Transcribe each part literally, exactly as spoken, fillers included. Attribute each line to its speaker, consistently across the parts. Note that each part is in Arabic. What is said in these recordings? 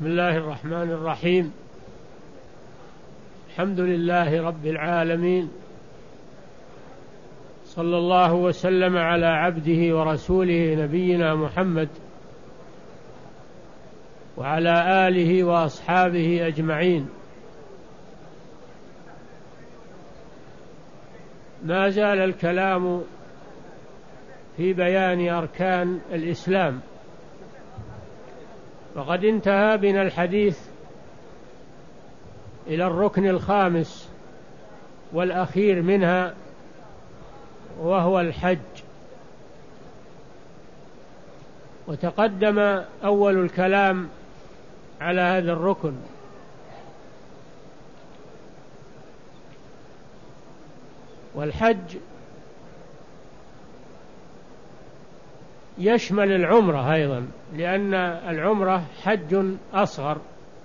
Speaker 1: بسم الله الرحمن الرحيم. الحمد لله رب العالمين، صلى الله وسلم على عبده ورسوله نبينا محمد وعلى آله وأصحابه أجمعين. ما زال الكلام في بيان أركان الإسلام، وقد انتهى بنا الحديث إلى الركن الخامس والأخير منها، وهو الحج. وتقدم أول الكلام على هذا الركن، والحج يشمل العمرة أيضا، لأن العمرة حج أصغر،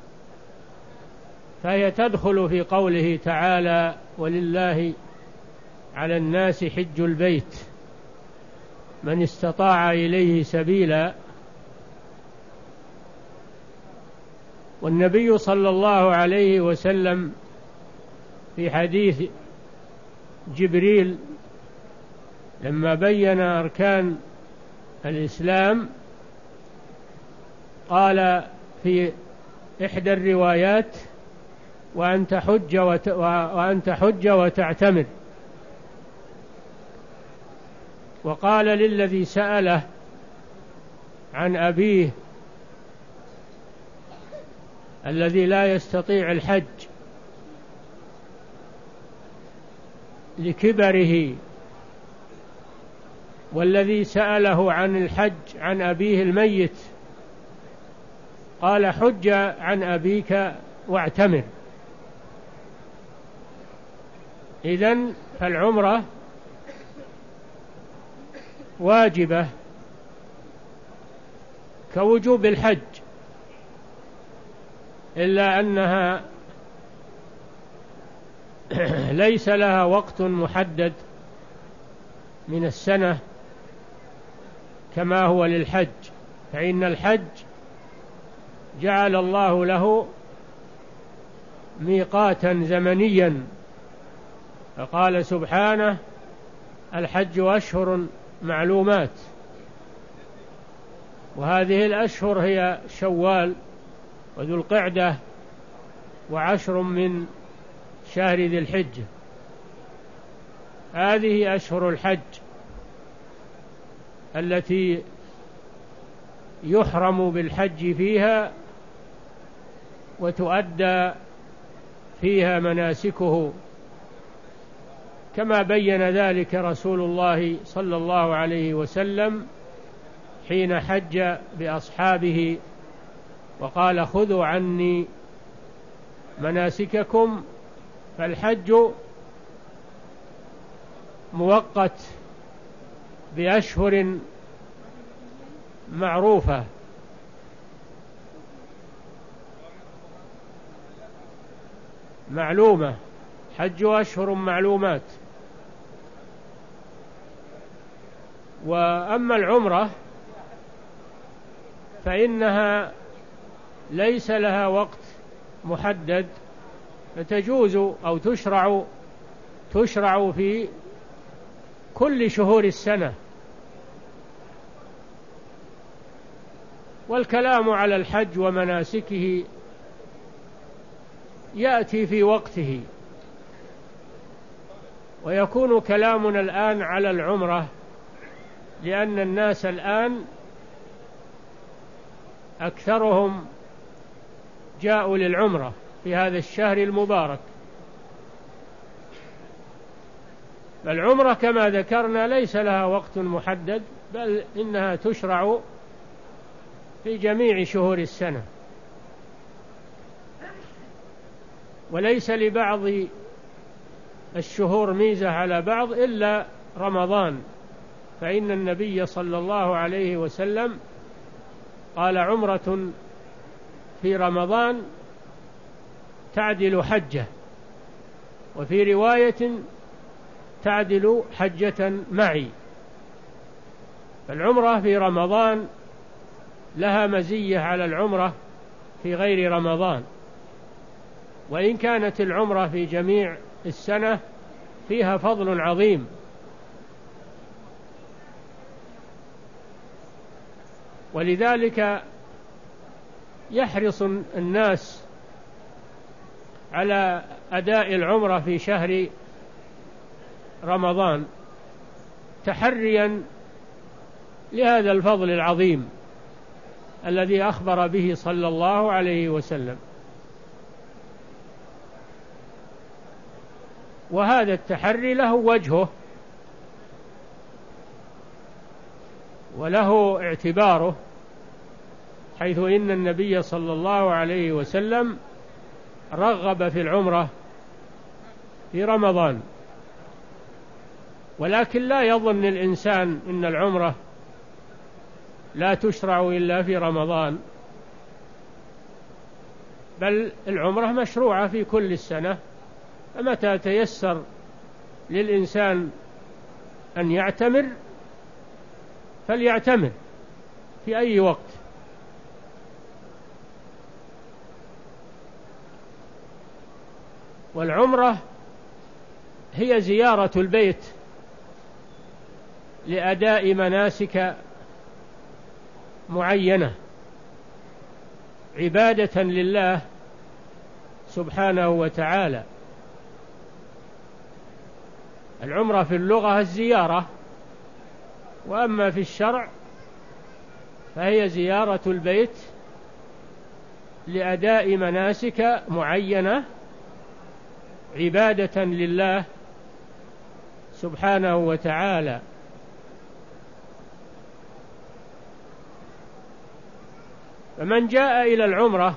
Speaker 1: فهي تدخل في قوله تعالى: ولله على الناس حج البيت من استطاع إليه سبيلا. والنبي صلى الله عليه وسلم في حديث جبريل لما بين أركان الإسلام قال في إحدى الروايات: وأن تحج وت... وأن تحج وتعتمر. وقال للذي سأله عن أبيه الذي لا يستطيع الحج لكبره، والذي سأله عن الحج عن أبيه الميت، قال: حج عن أبيك واعتمر. إذن فالعمرة واجبة كوجوب الحج، إلا أنها ليس لها وقت محدد من السنة كما هو للحج، فإن الحج جعل الله له ميقاتا زمنيا، فقال سبحانه: الحج أشهر معلومات. وهذه الأشهر هي شوال وذو القعدة وعشر من شهر ذي الحجة، هذه أشهر الحج التي يحرم بالحج فيها وتؤدى فيها مناسكه، كما بين ذلك رسول الله صلى الله عليه وسلم حين حج بأصحابه وقال: خذوا عني مناسككم. فالحج موقت بأشهر معروفة، معلومة، حج أشهر معلومات. وأما العمرة فإنها ليس لها وقت محدد، فتجوز أو تشرع تشرع في كل شهور السنة. والكلام على الحج ومناسكه يأتي في وقته، ويكون كلامنا الآن على العمرة، لأن الناس الآن أكثرهم جاءوا للعمرة في هذا الشهر المبارك. فالعمرة كما ذكرنا ليس لها وقت محدد، بل إنها تشرع في جميع شهور السنة، وليس لبعض الشهور ميزة على بعض إلا رمضان، فإن النبي صلى الله عليه وسلم قال: عمرة في رمضان تعدل حجة، وفي رواية تعدل حجة معي. فالعمرة في رمضان لها مزية على العمرة في غير رمضان، وإن كانت العمرة في جميع السنة فيها فضل عظيم. ولذلك يحرص الناس على أداء العمرة في شهر رمضان تحريا لهذا الفضل العظيم الذي أخبر به صلى الله عليه وسلم. وهذا التحري له وجهه وله اعتباره، حيث إن النبي صلى الله عليه وسلم رغب في العمرة في رمضان. ولكن لا يظن الإنسان إن العمرة لا تشرع إلا في رمضان، بل العمرة مشروعة في كل السنة، فمتى تيسر للإنسان أن يعتمر فليعتمر في أي وقت. والعمرة هي زيارة البيت لأداء مناسك معينة عبادة لله سبحانه وتعالى. العمرة في اللغة الزيارة، وأما في الشرع فهي زيارة البيت لأداء مناسك معينة عبادة لله سبحانه وتعالى. فمن جاء إلى العمرة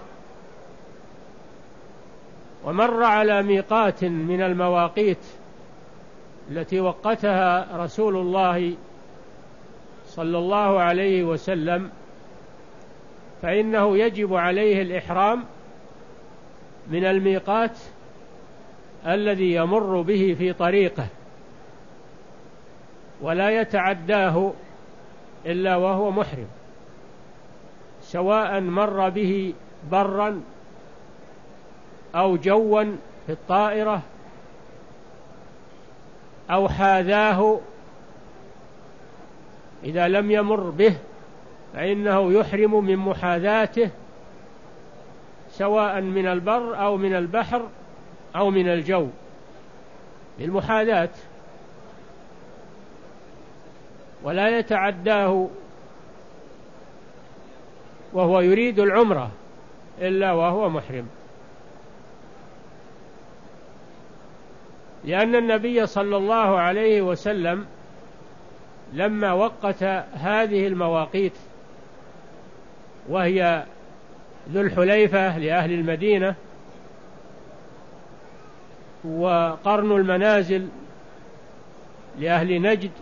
Speaker 1: ومر على ميقات من المواقيت التي وقتها رسول الله صلى الله عليه وسلم، فإنه يجب عليه الإحرام من الميقات الذي يمر به في طريقه، ولا يتعداه إلا وهو محرم، سواء مر به برا أو جوا في الطائرة أو حاذاه. إذا لم يمر به فإنه يحرم من محاذاته، سواء من البر أو من البحر أو من الجو، بالمحاذاة، ولا يتعداه وهو يريد العمرة إلا وهو محرم. لأن النبي صلى الله عليه وسلم لما وقت هذه المواقيت، وهي ذو الحليفة لأهل المدينة، وقرن المنازل لأهل نجد،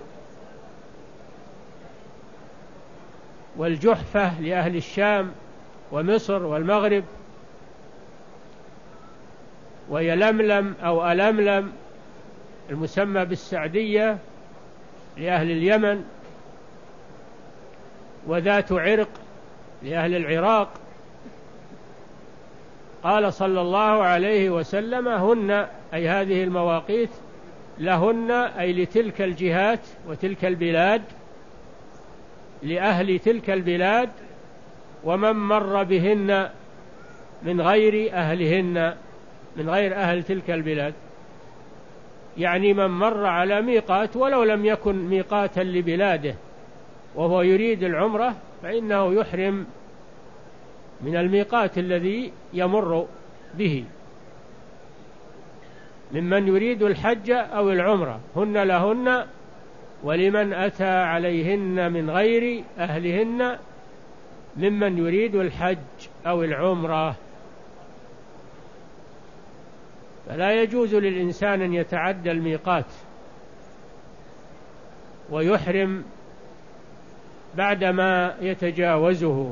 Speaker 1: والجحفة لأهل الشام ومصر والمغرب، ويلملم أو ألملم المسمى بالسعدية لأهل اليمن، وذات عرق لأهل العراق. قال صلى الله عليه وسلم: هن أي هذه المواقيت لهن أي لتلك الجهات وتلك البلاد، لأهل تلك البلاد، ومن مر بهن من غير أهلهن، من غير أهل تلك البلاد، يعني من مر على ميقات ولو لم يكن ميقاتا لبلاده وهو يريد العمرة، فإنه يحرم من الميقات الذي يمر به، ممن يريد الحج أو العمرة. هن لهن ولمن أتى عليهن من غير أهلهن ممن يريد الحج أو العمرة. فلا يجوز للإنسان أن يتعدى الميقات ويحرم بعدما يتجاوزه.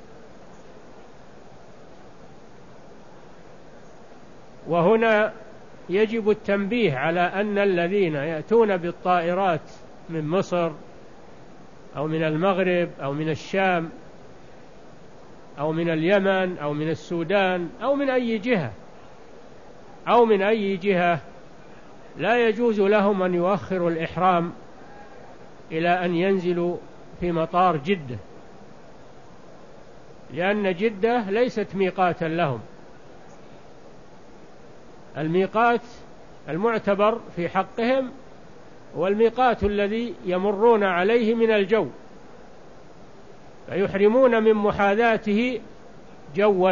Speaker 1: وهنا يجب التنبيه على أن الذين يأتون بالطائرات من مصر أو من المغرب أو من الشام أو من اليمن أو من السودان أو من أي جهة أو من أي جهة لا يجوز لهم أن يؤخروا الإحرام إلى أن ينزلوا في مطار جدة، لأن جدة ليست ميقاتا لهم. الميقات المعتبر في حقهم هو الميقات الذي يمرون عليه من الجو، فيحرمون من محاذاته جوا،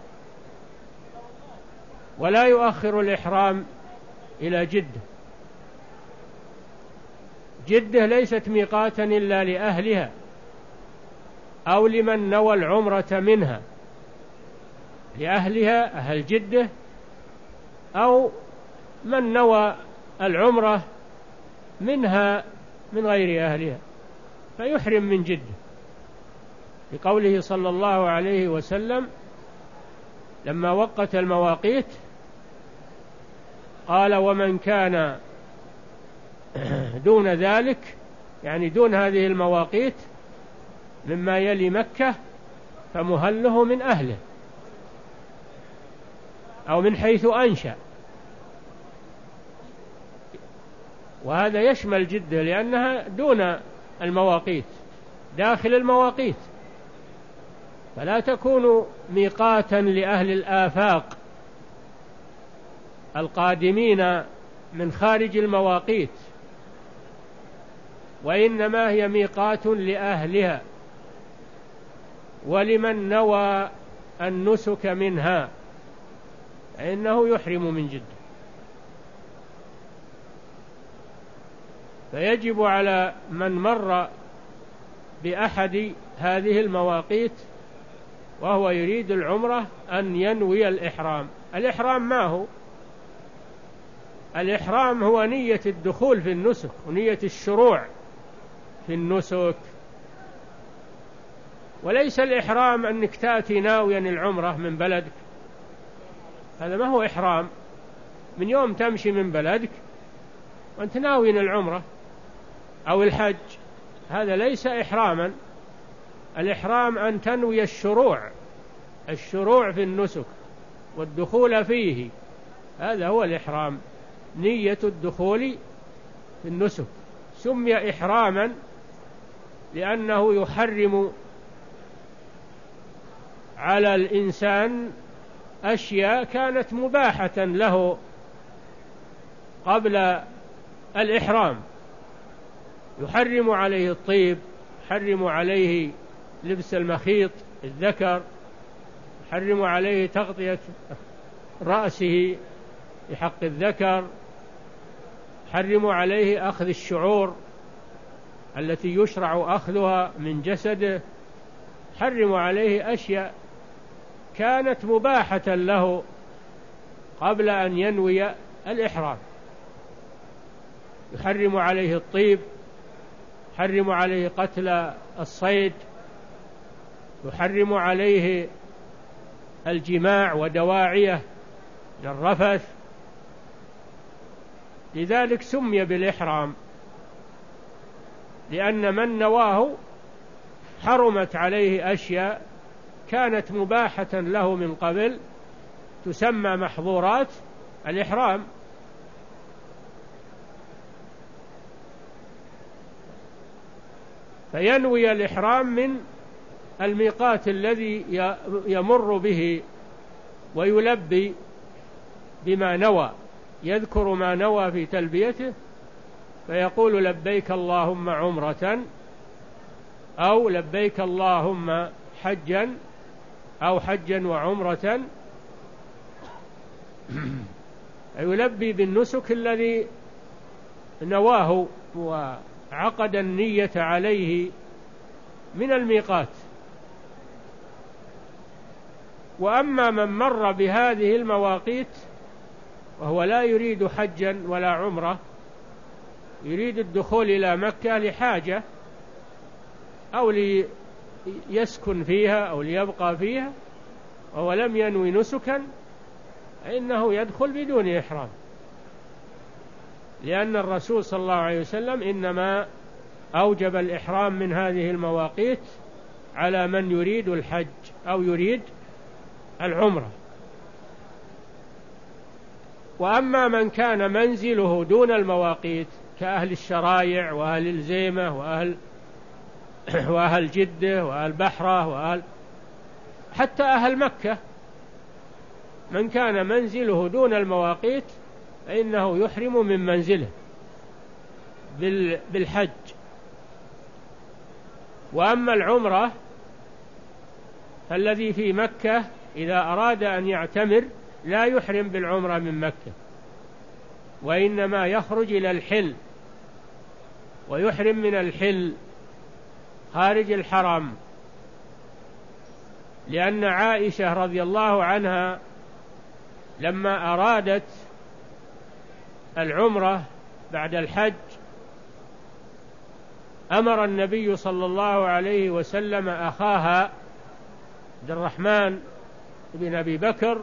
Speaker 1: ولا يؤخر الإحرام إلى جدة. جدة ليست ميقاتا إلا لأهلها أو لمن نوى العمرة منها، لأهلها أهل جدة أو من نوى العمرة منها من غير أهلها فيحرم من جدة، لقوله صلى الله عليه وسلم لما وقت المواقيت قال: ومن كان دون ذلك، يعني دون هذه المواقيت، مما يلي مكة فمهله من أهله أو من حيث أنشأ. وهذا يشمل جدة لأنها دون المواقيت، داخل المواقيت، فلا تكون ميقاتا لأهل الآفاق القادمين من خارج المواقيت، وإنما هي ميقات لأهلها ولمن نوى النسك منها، فإنه يحرم من جدة. فيجب على من مر بأحد هذه المواقيت وهو يريد العمرة أن ينوي الإحرام. الإحرام ما هو؟ الإحرام هو نية الدخول في النسك ونية الشروع في النسك، وليس الإحرام أنك تأتي ناويا العمرة من بلدك، هذا ما هو إحرام. من يوم تمشي من بلدك وأنت ناوي العمرة أو الحج، هذا ليس إحراما. الإحرام أن تنوي الشروع الشروع في النسك والدخول فيه، هذا هو الإحرام، نية الدخول في النسك. سمي إحراما لأنه يحرم على الإنسان أشياء كانت مباحة له قبل الإحرام، يحرم عليه الطيب، يحرم عليه لبس المخيط الذكر، يحرم عليه تغطية رأسه بحق الذكر، يحرم عليه أخذ الشعور التي يشرع أخذها من جسده، يحرم عليه أشياء كانت مباحة له قبل أن ينوي الإحرام. يحرم عليه الطيب، يحرم عليه قتل الصيد، يحرم عليه الجماع ودواعيه للرفث. لذلك سمي بالإحرام، لأن من نواه حرمت عليه أشياء كانت مباحة له من قبل، تسمى محظورات الإحرام. فينوي الإحرام من الميقات الذي يمر به ويلبي بما نوى، يذكر ما نوى في تلبيته فيقول: لبيك اللهم عمرة، أو لبيك اللهم حجا، أو حجا وعمرة. يلبي بالنسك الذي نواه وعقد النية عليه من الميقات. وأما من مر بهذه المواقيت وهو لا يريد حجا ولا عمرة، يريد الدخول إلى مكة لحاجة أو ليسكن فيها أو ليبقى فيها وهو لم ينوي نسكا، فإنه يدخل بدون إحرام، لأن الرسول صلى الله عليه وسلم إنما أوجب الإحرام من هذه المواقيت على من يريد الحج أو يريد العمرة. وأما من كان منزله دون المواقيت كأهل الشرايع وأهل الزيمة وأهل وأهل جدة وأهل بحرة وأهل حتى أهل مكة، من كان منزله دون المواقيت فإنه يحرم من منزله بالحج. وأما العمرة فالذي في مكة إذا أراد أن يعتمر لا يحرم بالعمرة من مكة، وإنما يخرج إلى الحل ويحرم من الحل خارج الحرم، لأن عائشة رضي الله عنها لما أرادت العمرة بعد الحج أمر النبي صلى الله عليه وسلم أخاها عبد الرحمن بن أبي بكر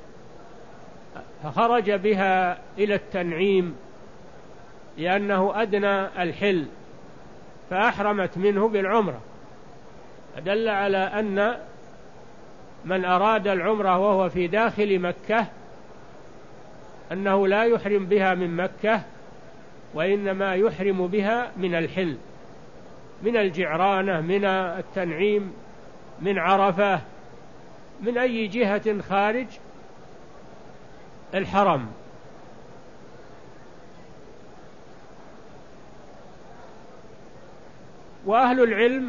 Speaker 1: فخرج بها إلى التنعيم لأنه أدنى الحل، فأحرمت منه بالعمرة. دل على أن من أراد العمرة وهو في داخل مكة أنه لا يحرم بها من مكة، وإنما يحرم بها من الحل، من الجعرانة، من التنعيم، من عرفة، من أي جهة خارج الحرم. وأهل العلم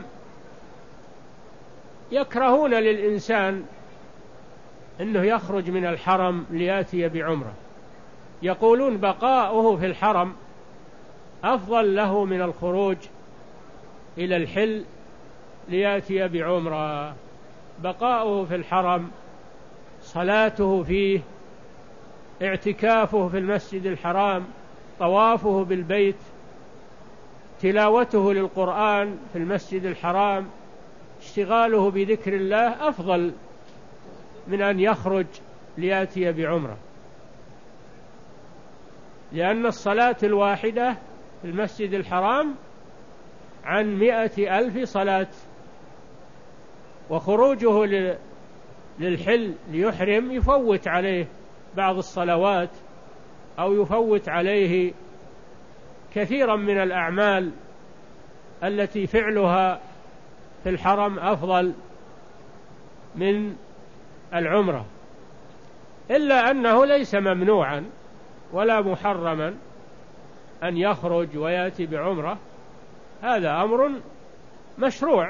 Speaker 1: يكرهون للإنسان أنه يخرج من الحرم ليأتي بعمرة، يقولون بقاؤه في الحرم أفضل له من الخروج إلى الحل ليأتي بعمرة. بقاؤه في الحرم، صلاته فيه، اعتكافه في المسجد الحرام، طوافه بالبيت، تلاوته للقرآن في المسجد الحرام، اشتغاله بذكر الله أفضل من أن يخرج ليأتي بعمرة، لأن الصلاة الواحدة في المسجد الحرام عن مئة ألف صلاة، وخروجه للحل ليحرم يفوت عليه بعض الصلوات أو يفوت عليه كثيرا من الأعمال التي فعلها في الحرم أفضل من العمرة، إلا أنه ليس ممنوعا ولا محرما أن يخرج ويأتي بعمرة، هذا أمر مشروع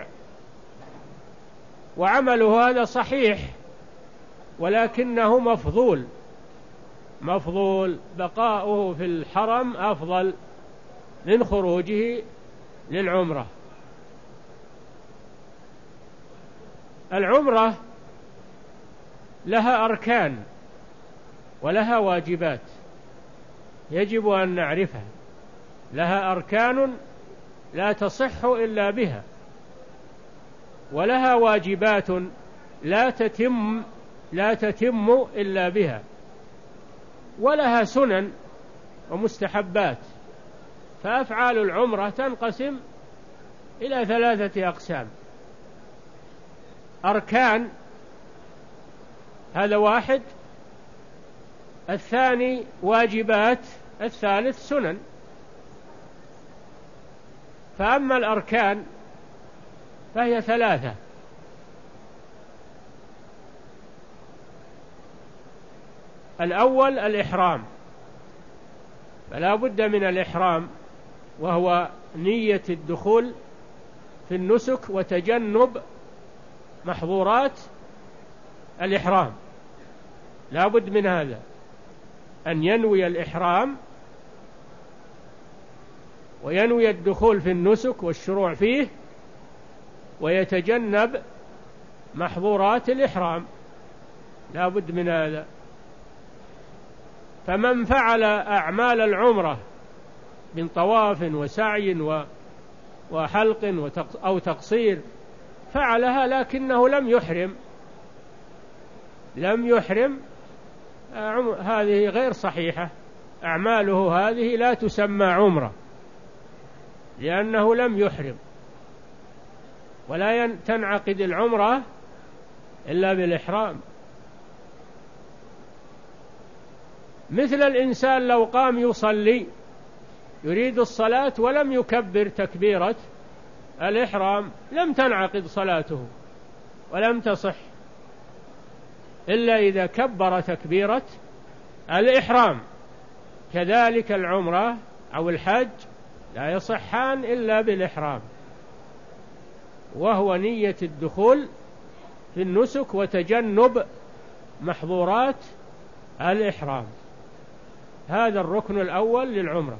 Speaker 1: وعمله هذا صحيح، ولكنه مفضول مفضول بقاؤه في الحرم أفضل من خروجه للعمرة. العمرة لها أركان ولها واجبات يجب أن نعرفها، لها أركان لا تصح إلا بها، ولها واجبات لا تتم لا تتم إلا بها، ولها سنن ومستحبات. فأفعال العمرة تنقسم إلى ثلاثة أقسام: أركان، هذا واحد، الثاني واجبات، الثالث سنن. فأما الأركان فهي ثلاثة: الأول الإحرام، فلا بد من الإحرام، وهو نية الدخول في النسك وتجنب محظورات الإحرام، لا بد من هذا، أن ينوي الإحرام وينوي الدخول في النسك والشروع فيه ويتجنب محظورات الإحرام، لا بد من هذا. فمن فعل أعمال العمرة من طواف وسعي وحلق أو تقصير فعلها لكنه لم يحرم لم يحرم هذه غير صحيحة، أعماله هذه لا تسمى عمرة لأنه لم يحرم. ولا تنعقد العمرة إلا بالإحرام. مثل الإنسان لو قام يصلي يريد الصلاة ولم يكبر تكبيرة الإحرام لم تنعقد صلاته ولم تصح إلا إذا كبر تكبيرة الإحرام. كذلك العمرة أو الحج لا يصحان إلا بالإحرام، وهو نية الدخول في النسك وتجنب محظورات الإحرام. هذا الركن الأول للعمرة.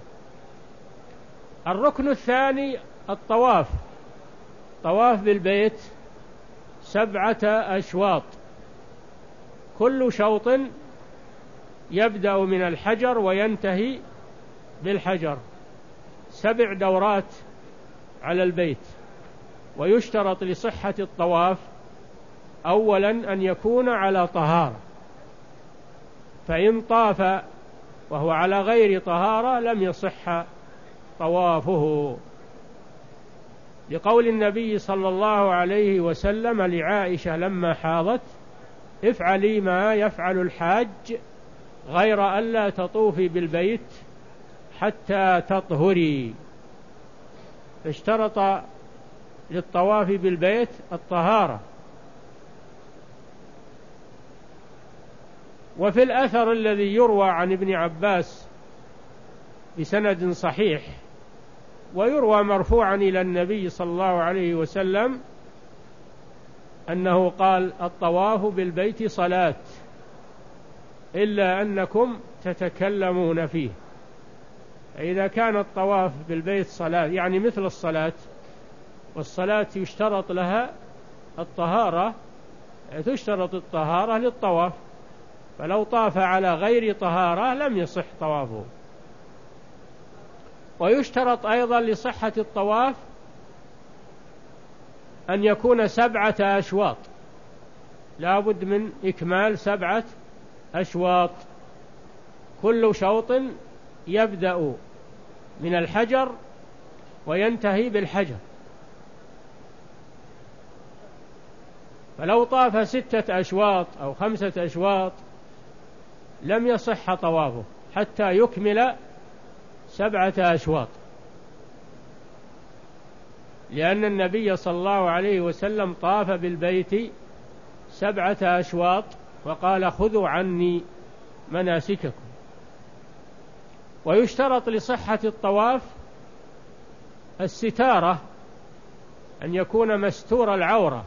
Speaker 1: الركن الثاني الطواف، طواف بالبيت سبعة أشواط، كل شوط يبدأ من الحجر وينتهي بالحجر، سبع دورات على البيت. ويشترط لصحة الطواف أولا أن يكون على طهارة، فإن طاف وهو على غير طهارة لم يصح طوافه، لقول النبي صلى الله عليه وسلم لعائشة لما حاضت: افعلي ما يفعل الحاج غير ألا تطوفي بالبيت حتى تطهري. فاشترط للطواف بالبيت الطهارة. وفي الأثر الذي يروى عن ابن عباس بسند صحيح ويروى مرفوعا إلى النبي صلى الله عليه وسلم أنه قال: الطواف بالبيت صلاة إلا أنكم تتكلمون فيه. فإذا كان الطواف بالبيت صلاة يعني مثل الصلاة، والصلاة يشترط لها الطهارة، تشترط الطهارة للطواف، فلو طاف على غير طهارة لم يصح طوافه. ويشترط أيضا لصحة الطواف أن يكون سبعة أشواط، لا بد من إكمال سبعة أشواط، كل شوط يبدأ من الحجر وينتهي بالحجر. فلو طاف ستة أشواط أو خمسة أشواط لم يصح طوافه حتى يكمل سبعة أشواط، لأن النبي صلى الله عليه وسلم طاف بالبيت سبعة أشواط وقال: خذوا عني مناسككم. ويشترط لصحة الطواف الستارة، أن يكون مستور العورة،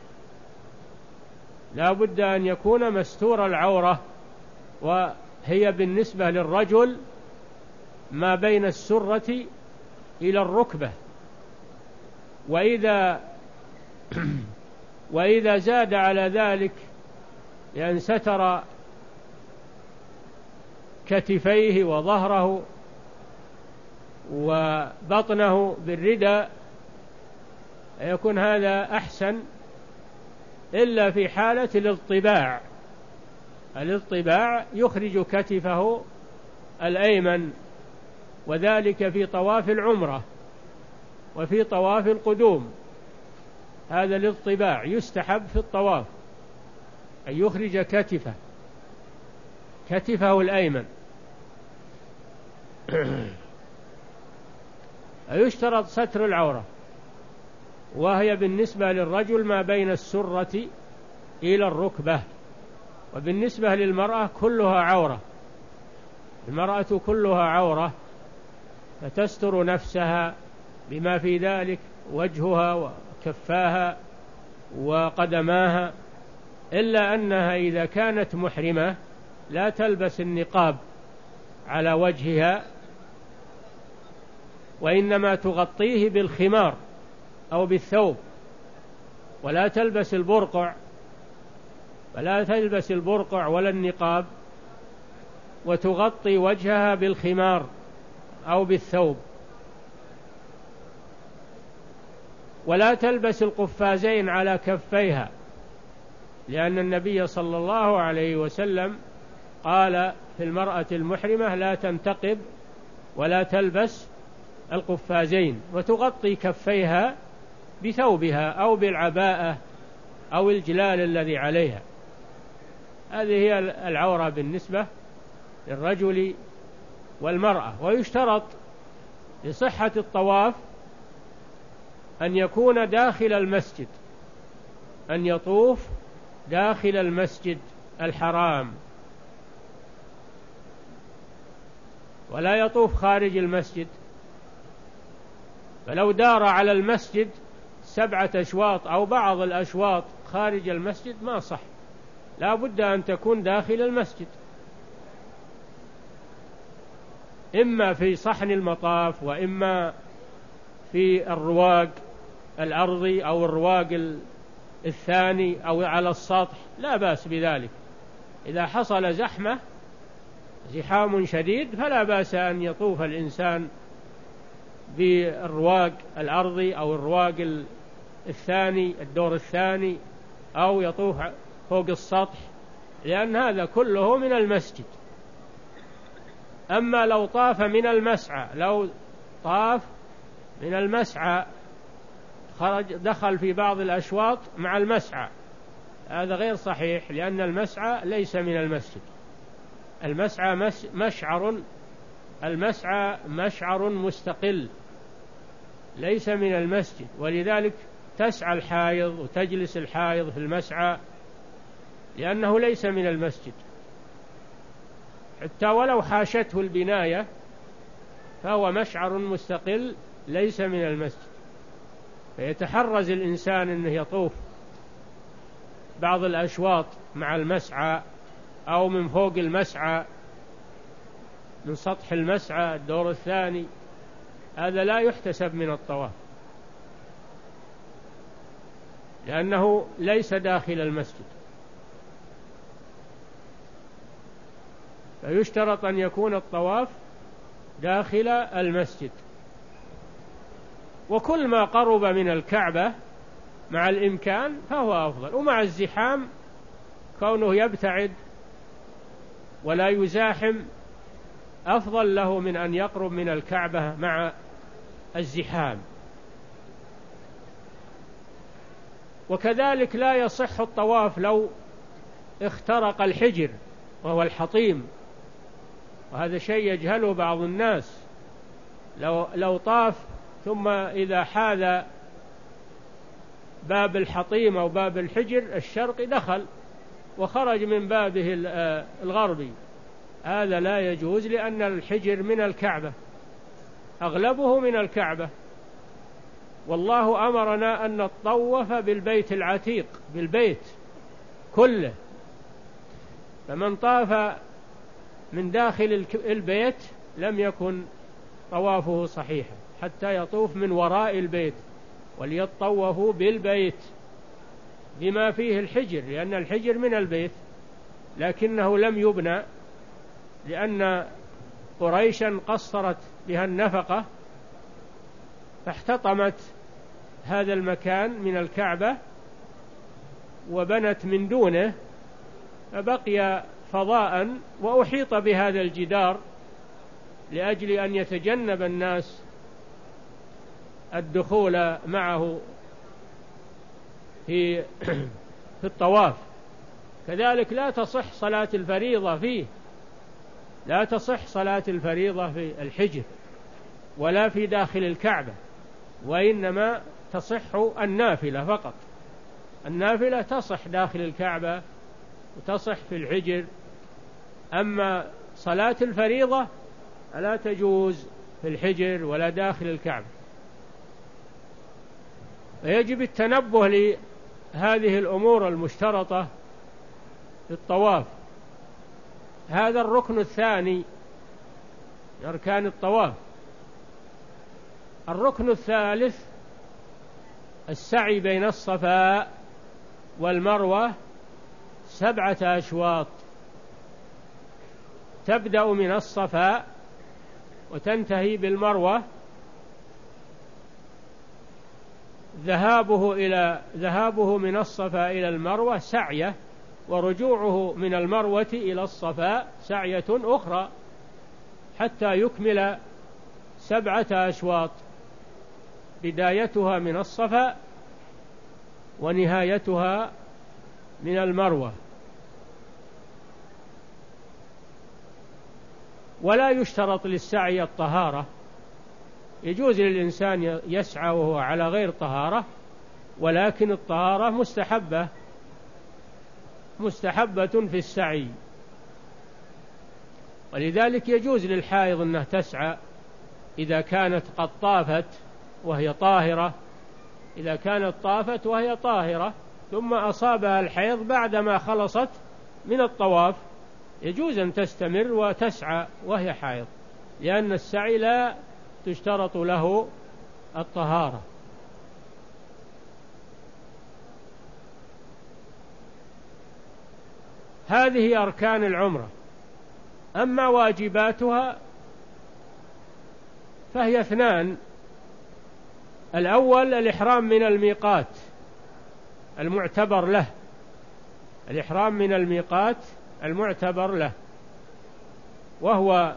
Speaker 1: لا بد أن يكون مستور العورة، وهي بالنسبة للرجل ما بين السرة إلى الركبة، وإذا وإذا زاد على ذلك لأن ستر كتفيه وظهره وبطنه بالرداء يكون هذا أحسن، إلا في حالة الاضطباع. الاضطباع يخرج كتفه الأيمن، وذلك في طواف العمرة وفي طواف القدوم. هذا الاضطباع يستحب في الطواف، أن يخرج كتفه كتفه الأيمن. يشترط ستر العورة، وهي بالنسبة للرجل ما بين السرة إلى الركبة، وبالنسبة للمرأة كلها عورة. المرأة كلها عورة، فتستر نفسها بما في ذلك وجهها وكفاها وقدماها، إلا أنها إذا كانت محرمة لا تلبس النقاب على وجهها، وإنما تغطيه بالخمار أو بالثوب، ولا تلبس البرقع ولا تلبس البرقع ولا النقاب، وتغطي وجهها بالخمار أو بالثوب. ولا تلبس القفازين على كفيها، لأن النبي صلى الله عليه وسلم قال في المرأة المحرمة: لا تنتقب ولا تلبس القفازين، وتغطي كفيها بثوبها أو بالعباءة أو الجلال الذي عليها. هذه هي العورة بالنسبة للرجل والمرأة. ويشترط لصحة الطواف أن يكون داخل المسجد، أن يطوف داخل المسجد الحرام، ولا يطوف خارج المسجد. فلو دار على المسجد سبعة أشواط أو بعض الأشواط خارج المسجد ما صح، لا بد أن تكون داخل المسجد، إما في صحن المطاف وإما في الرواق الأرضي أو الرواق الثاني أو على السطح، لا بأس بذلك. إذا حصل زحمة زحام شديد فلا بأس أن يطوف الإنسان بالرواق الأرضي أو الرواق الثاني الدور الثاني، أو يطوف فوق السطح، لأن هذا كله من المسجد. أما لو طاف من المسعى، لو طاف من المسعى خرج دخل في بعض الأشواط مع المسعى، هذا غير صحيح، لأن المسعى ليس من المسجد. المسعى مشعر المسعى مشعر مستقل ليس من المسجد، ولذلك تسعى الحائض وتجلس الحائض في المسعى لأنه ليس من المسجد، حتى ولو حاشته البناية فهو مشعر مستقل ليس من المسجد. فيتحرز الإنسان أنه يطوف بعض الأشواط مع المسعى أو من فوق المسعى من سطح المسعى الدور الثاني، هذا لا يحتسب من الطواف لأنه ليس داخل المسجد. فيشترط أن يكون الطواف داخل المسجد. وكل ما قرب من الكعبة مع الإمكان فهو أفضل، ومع الزحام كونه يبتعد ولا يزاحم أفضل له من أن يقرب من الكعبة مع الزحام. وكذلك لا يصح الطواف لو اخترق الحجر وهو الحطيم، وهذا شيء يجهله بعض الناس. لو, لو طاف ثم إذا حاذ باب الحطيم أو باب الحجر الشرقي دخل وخرج من بابه الغربي، هذا لا يجوز، لأن الحجر من الكعبة، أغلبه من الكعبة، والله أمرنا أن نطوف بالبيت العتيق، بالبيت كله. فمن طاف من داخل البيت لم يكن طوافه صحيحا حتى يطوف من وراء البيت، وليطوفوا بالبيت بما فيه الحجر، لأن الحجر من البيت لكنه لم يبنى، لأن قريشا قصرت بها النفقة فاحتطمت هذا المكان من الكعبة وبنت من دونه، فبقي فضاء وأحيط بهذا الجدار لأجل أن يتجنب الناس الدخول معه في في الطواف. كذلك لا تصح صلاة الفريضة فيه، لا تصح صلاة الفريضة في الحجر ولا في داخل الكعبة، وإنما تصح النافلة فقط. النافلة تصح داخل الكعبة وتصح في الحجر، أما صلاة الفريضة لا تجوز في الحجر ولا داخل الكعبة. فيجب التنبه لهذه الأمور المشترطة في الطواف. هذا الركن الثاني من أركان الطواف. الركن الثالث السعي بين الصفا والمروة سبعة أشواط، تبدأ من الصفا وتنتهي بالمروة. ذهابه إلى ذهابه من الصفا إلى المروة سعية، ورجوعه من المروة إلى الصفا سعية أخرى حتى يكمل سبعة أشواط، بدايتها من الصفا ونهايتها من المروة. ولا يشترط للسعي الطهارة، يجوز للإنسان يسعى وهو على غير طهارة، ولكن الطهارة مستحبة مستحبة في السعي. ولذلك يجوز للحائض أنها تسعى إذا كانت قد طافت وهي طاهرة، إذا كانت طافت وهي طاهرة ثم أصابها الحيض بعدما خلصت من الطواف، يجوز أن تستمر وتسعى وهي حائض، لأن السعي لا تشترط له الطهارة. هذه أركان العمرة. أما واجباتها فهي اثنان: الأول الإحرام من الميقات المعتبر له، الإحرام من الميقات المعتبر له، وهو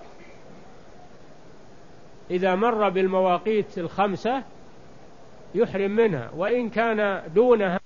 Speaker 1: إذا مر بالمواقيت الخمسة يحرم منها، وإن كان دونها